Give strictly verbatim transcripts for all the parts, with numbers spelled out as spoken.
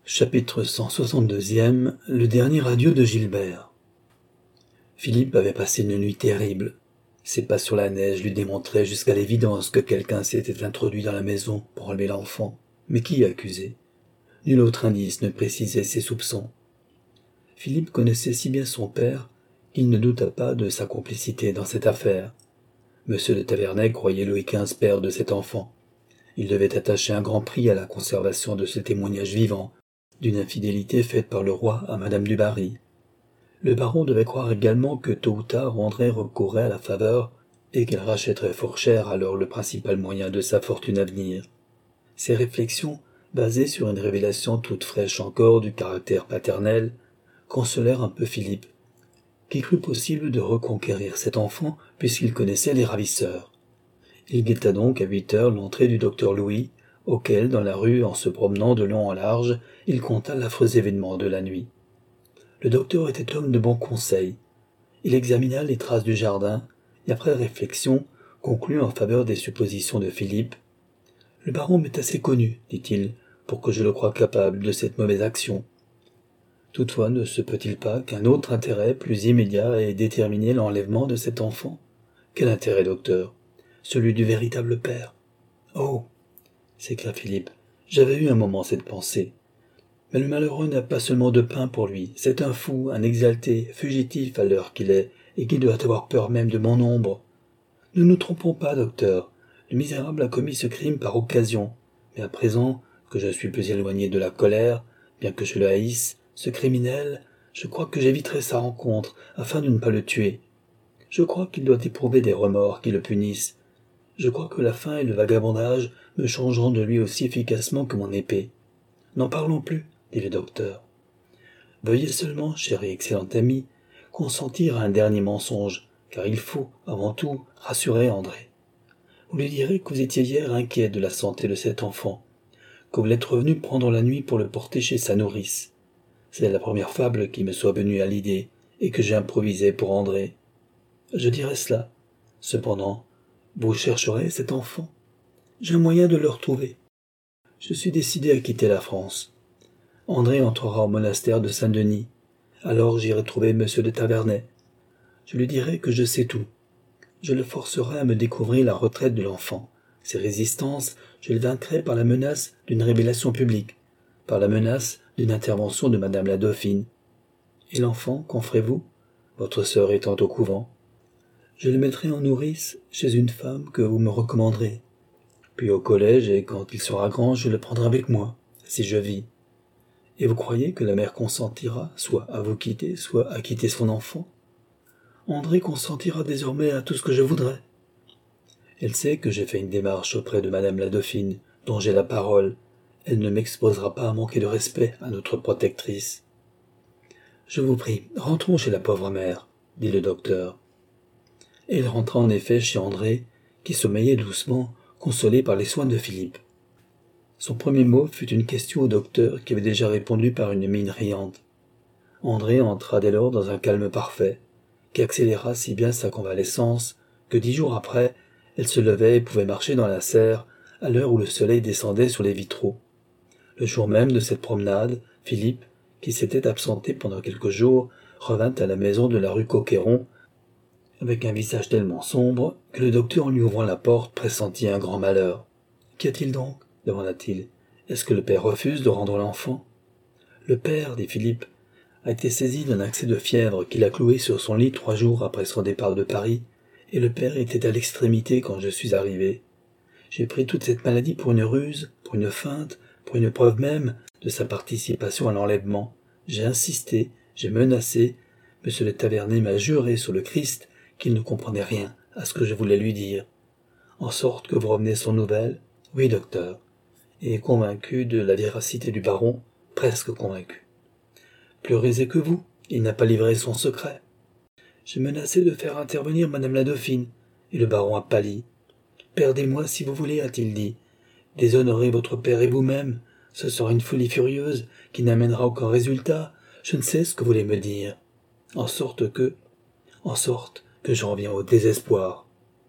Chapitre cent soixante-deuxième. Le dernier adieu de Gilbert. Philippe avait passé une nuit terrible. Ses pas sur la neige lui démontraient jusqu'à l'évidence que quelqu'un s'était introduit dans la maison pour enlever l'enfant. Mais qui accusait? Nul autre indice ne précisait ses soupçons. Philippe connaissait si bien son père qu'il ne douta pas de sa complicité dans cette affaire. Monsieur de Taverney croyait Louis quinze père de cet enfant. Il devait attacher un grand prix à la conservation de ce témoignage vivant d'une infidélité faite par le roi à Madame du Barry. Le baron devait croire également que tôt ou tard André recourrait à la faveur et qu'elle rachèterait fort cher alors le principal moyen de sa fortune à venir. Ces réflexions, basées sur une révélation toute fraîche encore du caractère paternel, consolèrent un peu Philippe, qui crut possible de reconquérir cet enfant puisqu'il connaissait les ravisseurs. Il guetta donc à huit heures l'entrée du docteur Louis, auquel, dans la rue, en se promenant de long en large, il conta l'affreux événement de la nuit. Le docteur était homme de bon conseil. Il examina les traces du jardin, et après réflexion, conclut en faveur des suppositions de Philippe. « Le baron m'est assez connu, dit-il, pour que je le croie capable de cette mauvaise action. Toutefois, ne se peut-il pas qu'un autre intérêt plus immédiat ait déterminé l'enlèvement de cet enfant? Quel intérêt, docteur? Celui du véritable père. »« Oh !» s'écria Philippe. « J'avais eu un moment cette pensée. Mais le malheureux n'a pas seulement de pain pour lui. C'est un fou, un exalté, fugitif à l'heure qu'il est, et qui doit avoir peur même de mon ombre. Ne nous trompons pas, docteur. Le misérable a commis ce crime par occasion. Mais à présent, que je suis plus éloigné de la colère, bien que je le haïsse, ce criminel, je crois que j'éviterai sa rencontre, afin de ne pas le tuer. Je crois qu'il doit éprouver des remords qui le punissent. Je crois que la faim et le vagabondage me changeront de lui aussi efficacement que mon épée. N'en parlons plus, dit le docteur. Veuillez seulement, cher et excellent ami, consentir à un dernier mensonge, car il faut, avant tout, rassurer André. Vous lui direz que vous étiez hier inquiet de la santé de cet enfant, que vous l'êtes revenu prendre la nuit pour le porter chez sa nourrice. C'est la première fable qui me soit venue à l'idée, et que j'ai improvisée pour André. Je dirai cela. Cependant, vous chercherez cet enfant. J'ai un moyen de le retrouver. Je suis décidé à quitter la France. André entrera au monastère de Saint-Denis. Alors j'irai trouver Monsieur de Taverney. Je lui dirai que je sais tout. Je le forcerai à me découvrir la retraite de l'enfant. Ses résistances, je les vaincrai par la menace d'une révélation publique, par la menace d'une intervention de Madame la Dauphine. Et l'enfant, qu'en ferez-vous, votre sœur étant au couvent? Je le mettrai en nourrice chez une femme que vous me recommanderez. Puis au collège, et quand il sera grand, je le prendrai avec moi, si je vis. Et vous croyez que la mère consentira, soit à vous quitter, soit à quitter son enfant? André consentira désormais à tout ce que je voudrais. Elle sait que j'ai fait une démarche auprès de Madame la Dauphine, dont j'ai la parole. Elle ne m'exposera pas à manquer de respect à notre protectrice. Je vous prie, rentrons chez la pauvre mère, dit le docteur. Et il rentra en effet chez André, qui sommeillait doucement, consolé par les soins de Philippe. Son premier mot fut une question au docteur qui avait déjà répondu par une mine riante. André entra dès lors dans un calme parfait, qui accéléra si bien sa convalescence que dix jours après, elle se levait et pouvait marcher dans la serre à l'heure où le soleil descendait sur les vitraux. Le jour même de cette promenade, Philippe, qui s'était absenté pendant quelques jours, revint à la maison de la rue Coqueyron, avec un visage tellement sombre que le docteur, en lui ouvrant la porte, pressentit un grand malheur. « Qu'y a-t-il donc » demanda-t-il. « Est-ce que le père refuse de rendre l'enfant ?»« Le père, dit Philippe, a été saisi d'un accès de fièvre qui l'a cloué sur son lit trois jours après son départ de Paris, et le père était à l'extrémité quand je suis arrivé. J'ai pris toute cette maladie pour une ruse, pour une feinte, pour une preuve même de sa participation à l'enlèvement. J'ai insisté, j'ai menacé. Monsieur de Taverney m'a juré sur le Christ qu'il ne comprenait rien à ce que je voulais lui dire. En sorte que vous revenez sans nouvelles? Oui, docteur. Et convaincu de la véracité du baron, presque convaincu. Plus rusé que vous, il n'a pas livré son secret. J'ai menacé de faire intervenir Madame la Dauphine, et le baron a pâli. Perdez-moi si vous voulez, a-t-il dit. Déshonorez votre père et vous-même, ce sera une folie furieuse qui n'amènera aucun résultat. Je ne sais ce que vous voulez me dire. En sorte que... En sorte que j'en viens au désespoir.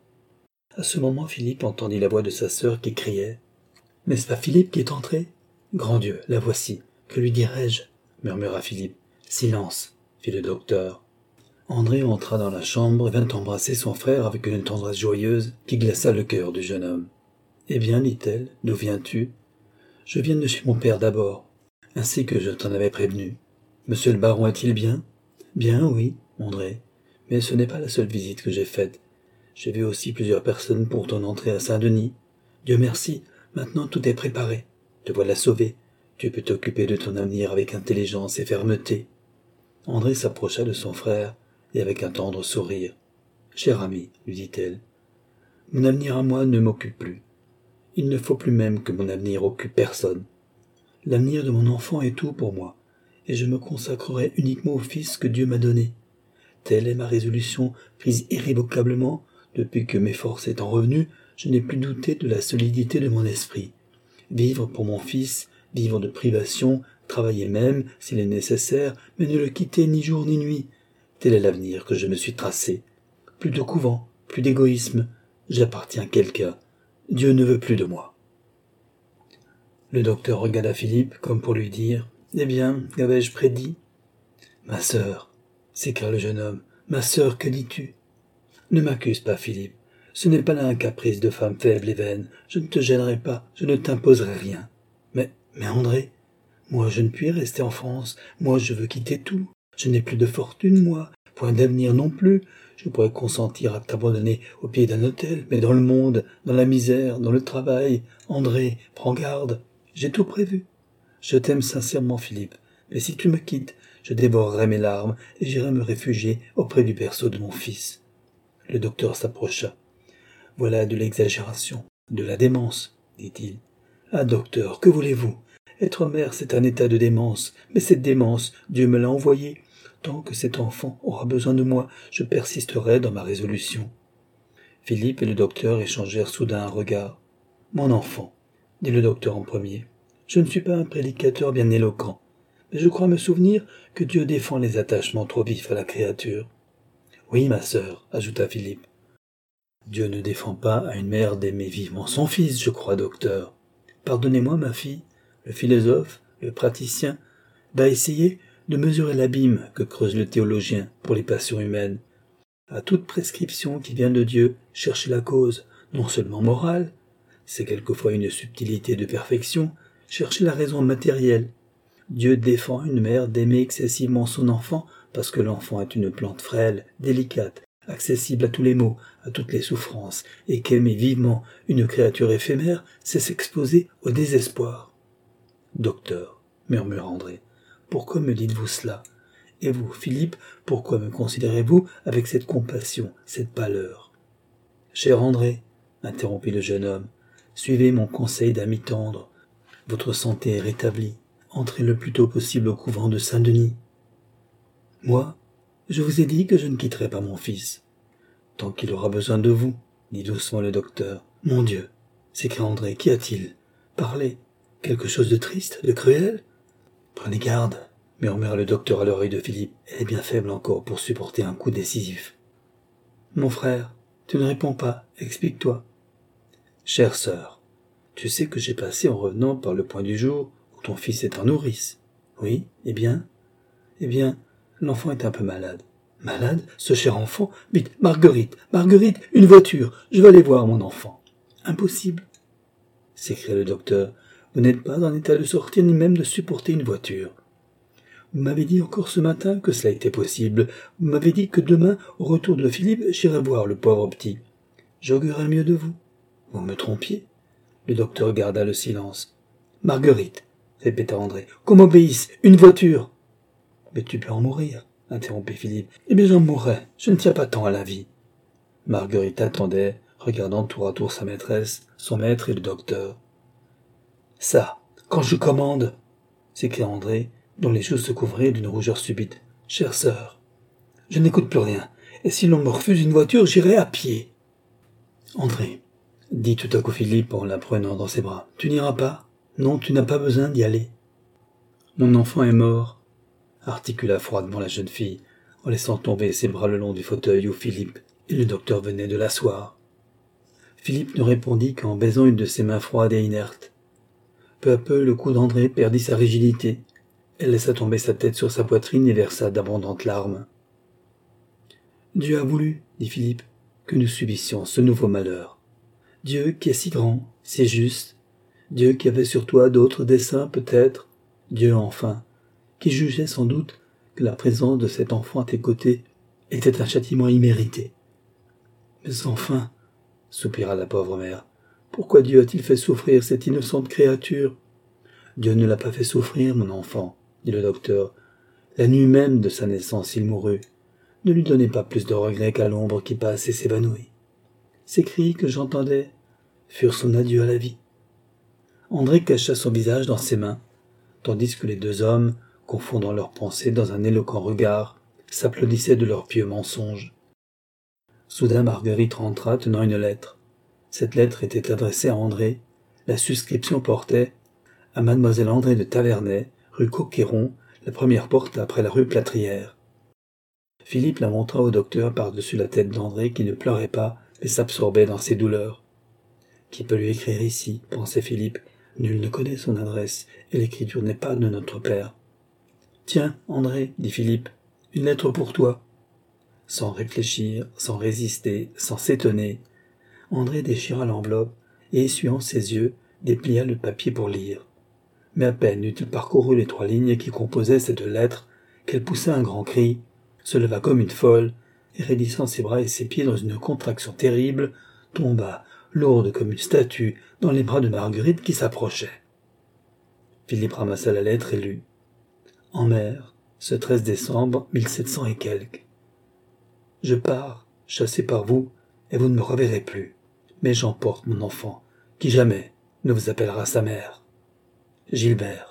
À ce moment, Philippe entendit la voix de sa sœur qui criait. « N'est-ce pas Philippe qui est entré ? Grand Dieu, la voici. Que lui dirais-je » murmura Philippe. « Silence » fit le docteur. André entra dans la chambre et vint embrasser son frère avec une tendresse joyeuse qui glaça le cœur du jeune homme. « Eh bien, dit-elle, d'où viens-tu ?»« Je viens de chez mon père d'abord, ainsi que je t'en avais prévenu. Monsieur le baron est-il bien ?»« Bien, oui, André, mais ce n'est pas la seule visite que j'ai faite. J'ai vu aussi plusieurs personnes pour ton entrée à Saint-Denis. Dieu merci, maintenant tout est préparé. Te voilà sauvé. Tu peux t'occuper de ton avenir avec intelligence et fermeté. » André s'approcha de son frère et avec un tendre sourire. « Cher ami, lui dit-elle, mon avenir à moi ne m'occupe plus. Il ne faut plus même que mon avenir occupe personne. L'avenir de mon enfant est tout pour moi, et je me consacrerai uniquement au fils que Dieu m'a donné. Telle est ma résolution prise irrévocablement. Depuis que mes forces étant revenues, je n'ai plus douté de la solidité de mon esprit. Vivre pour mon fils, vivre de privation, travailler même, s'il est nécessaire, mais ne le quitter ni jour ni nuit. Tel est l'avenir que je me suis tracé. Plus de couvent, plus d'égoïsme. J'appartiens à quelqu'un. Dieu ne veut plus de moi. » Le docteur regarda Philippe comme pour lui dire « Eh bien, qu'avais-je prédit ?»« Ma sœur, » s'écria le jeune homme, « ma sœur, que dis-tu ?»« Ne m'accuse pas, Philippe. Ce n'est pas là un caprice de femme faible et vaine. Je ne te gênerai pas, je ne t'imposerai rien. Mais, mais André, moi je ne puis rester en France. Moi je veux quitter tout. Je n'ai plus de fortune, moi, point d'avenir non plus. Je pourrais consentir à t'abandonner au pied d'un autel, mais dans le monde, dans la misère, dans le travail. André, prends garde. J'ai tout prévu. Je t'aime sincèrement, Philippe, mais si tu me quittes, je dévorerai mes larmes et j'irai me réfugier auprès du berceau de mon fils. » Le docteur s'approcha. « Voilà de l'exagération, de la démence, dit-il. Ah, docteur, que voulez-vous? Être mère, c'est un état de démence, mais cette démence, Dieu me l'a envoyée. Tant que cet enfant aura besoin de moi, je persisterai dans ma résolution. » Philippe et le docteur échangèrent soudain un regard. « Mon enfant, » dit le docteur en premier, « je ne suis pas un prédicateur bien éloquent, mais je crois me souvenir que Dieu défend les attachements trop vifs à la créature. »« Oui, ma sœur, » ajouta Philippe. « Dieu ne défend pas à une mère d'aimer vivement son fils, je crois, docteur. Pardonnez-moi, ma fille, le philosophe, le praticien, va essayer de mesurer l'abîme que creuse le théologien pour les passions humaines. À toute prescription qui vient de Dieu, chercher la cause, non seulement morale, c'est quelquefois une subtilité de perfection, chercher la raison matérielle. Dieu défend une mère d'aimer excessivement son enfant parce que l'enfant est une plante frêle, délicate, accessible à tous les maux, à toutes les souffrances, et qu'aimer vivement une créature éphémère, c'est s'exposer au désespoir. « Docteur, » murmura André, « pourquoi me dites-vous cela? Et vous, Philippe, pourquoi me considérez-vous avec cette compassion, cette pâleur? »« Cher André, » interrompit le jeune homme, « suivez mon conseil d'ami tendre. Votre santé est rétablie. Entrez le plus tôt possible au couvent de Saint-Denis. »« Moi, je vous ai dit que je ne quitterai pas mon fils. »« Tant qu'il aura besoin de vous, » dit doucement le docteur. « Mon Dieu, » s'écria André, « qu'y a-t-il? Parlez. Quelque chose de triste, de cruel? »« Prenez garde, » murmura le docteur à l'oreille de Philippe. « Elle est bien faible encore pour supporter un coup décisif. »« Mon frère, tu ne réponds pas, explique-toi. »« Chère sœur, tu sais que j'ai passé en revenant par le point du jour où ton fils est en nourrice. Oui, eh bien, eh bien, l'enfant est un peu malade. »« Malade, ce cher enfant? Vite, Marguerite, Marguerite, une voiture, je vais aller voir mon enfant. »« Impossible, » s'écria le docteur, « vous n'êtes pas en état de sortir ni même de supporter une voiture. Vous m'avez dit encore ce matin que cela était possible. Vous m'avez dit que demain, au retour de Philippe, j'irai voir le pauvre petit. J'augurerais mieux de vous. Vous me trompiez. » Le docteur garda le silence. « Marguerite, » répéta André, « qu'on m'obéisse, une voiture. »« Mais tu peux en mourir, » interrompit Philippe. « Eh bien, j'en mourrai, je ne tiens pas tant à la vie. » Marguerite attendait, regardant tour à tour sa maîtresse, son maître et le docteur. « Ça, quand je commande !» s'écria André, dont les joues se couvraient d'une rougeur subite. « Chère sœur, je n'écoute plus rien, et si l'on me refuse une voiture, j'irai à pied. »« André, » dit tout à coup Philippe en la prenant dans ses bras, « tu n'iras pas? Non, tu n'as pas besoin d'y aller. »« Mon enfant est mort, » articula froidement la jeune fille, en laissant tomber ses bras le long du fauteuil où Philippe et le docteur venaient de l'asseoir. Philippe ne répondit qu'en baisant une de ses mains froides et inertes. Peu à peu, le cou d'André perdit sa rigidité. Elle laissa tomber sa tête sur sa poitrine et versa d'abondantes larmes. « Dieu a voulu, dit Philippe, que nous subissions ce nouveau malheur. Dieu qui est si grand, si juste, Dieu qui avait sur toi d'autres desseins peut-être, Dieu enfin, qui jugeait sans doute que la présence de cet enfant à tes côtés était un châtiment immérité. Mais enfin, soupira la pauvre mère, pourquoi Dieu a-t-il fait souffrir cette innocente créature? Dieu ne l'a pas fait souffrir, mon enfant, dit le docteur. La nuit même de sa naissance, il mourut. Ne lui donnez pas plus de regrets qu'à l'ombre qui passe et s'évanouit. Ces cris que j'entendais furent son adieu à la vie. André cacha son visage dans ses mains, tandis que les deux hommes, confondant leurs pensées dans un éloquent regard, s'applaudissaient de leurs pieux mensonges. Soudain Marguerite rentra tenant une lettre. Cette lettre était adressée à André. La suscription portait « À mademoiselle André de Tavernay, rue Coqueyron, la première porte après la rue Plâtrière ». Philippe la montra au docteur par-dessus la tête d'André qui ne pleurait pas, mais s'absorbait dans ses douleurs. « Qui peut lui écrire ici ?» pensait Philippe. « Nul ne connaît son adresse, et l'écriture n'est pas de notre père. »« Tiens, André, dit Philippe, une lettre pour toi. » Sans réfléchir, sans résister, sans s'étonner, André déchira l'enveloppe et, essuyant ses yeux, déplia le papier pour lire. Mais à peine eut-il parcouru les trois lignes qui composaient cette lettre qu'elle poussa un grand cri, se leva comme une folle, et raidissant ses bras et ses pieds dans une contraction terrible, tomba, lourde comme une statue, dans les bras de Marguerite qui s'approchait. Philippe ramassa la lettre et lut. « En mer, ce treize décembre mille sept cents et quelques. Je pars, chassé par vous, et vous ne me reverrez plus. Mais j'emporte mon enfant, qui jamais ne vous appellera sa mère. Gilbert. »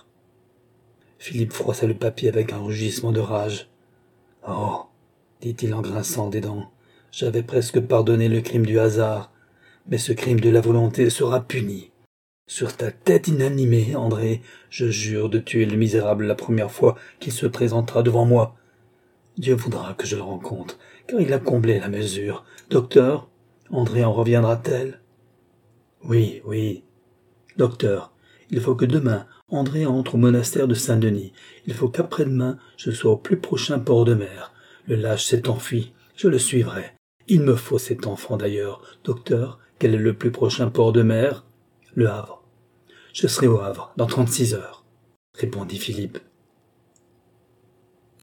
Philippe froissa le papier avec un rugissement de rage. « Oh, dit-il en grinçant des dents, j'avais presque pardonné le crime du hasard, mais ce crime de la volonté sera puni. Sur ta tête inanimée, André, je jure de tuer le misérable la première fois qu'il se présentera devant moi. Dieu voudra que je le rencontre, car il a comblé la mesure. Docteur, André en reviendra-t-elle? Oui, oui. Docteur, il faut que demain, André entre au monastère de Saint-Denis. Il faut qu'après-demain, je sois au plus prochain port de mer. Le lâche s'est enfui, je le suivrai. Il me faut cet enfant d'ailleurs. Docteur, quel est le plus prochain port de mer? Le Havre. Je serai au Havre, dans trente-six heures, répondit Philippe.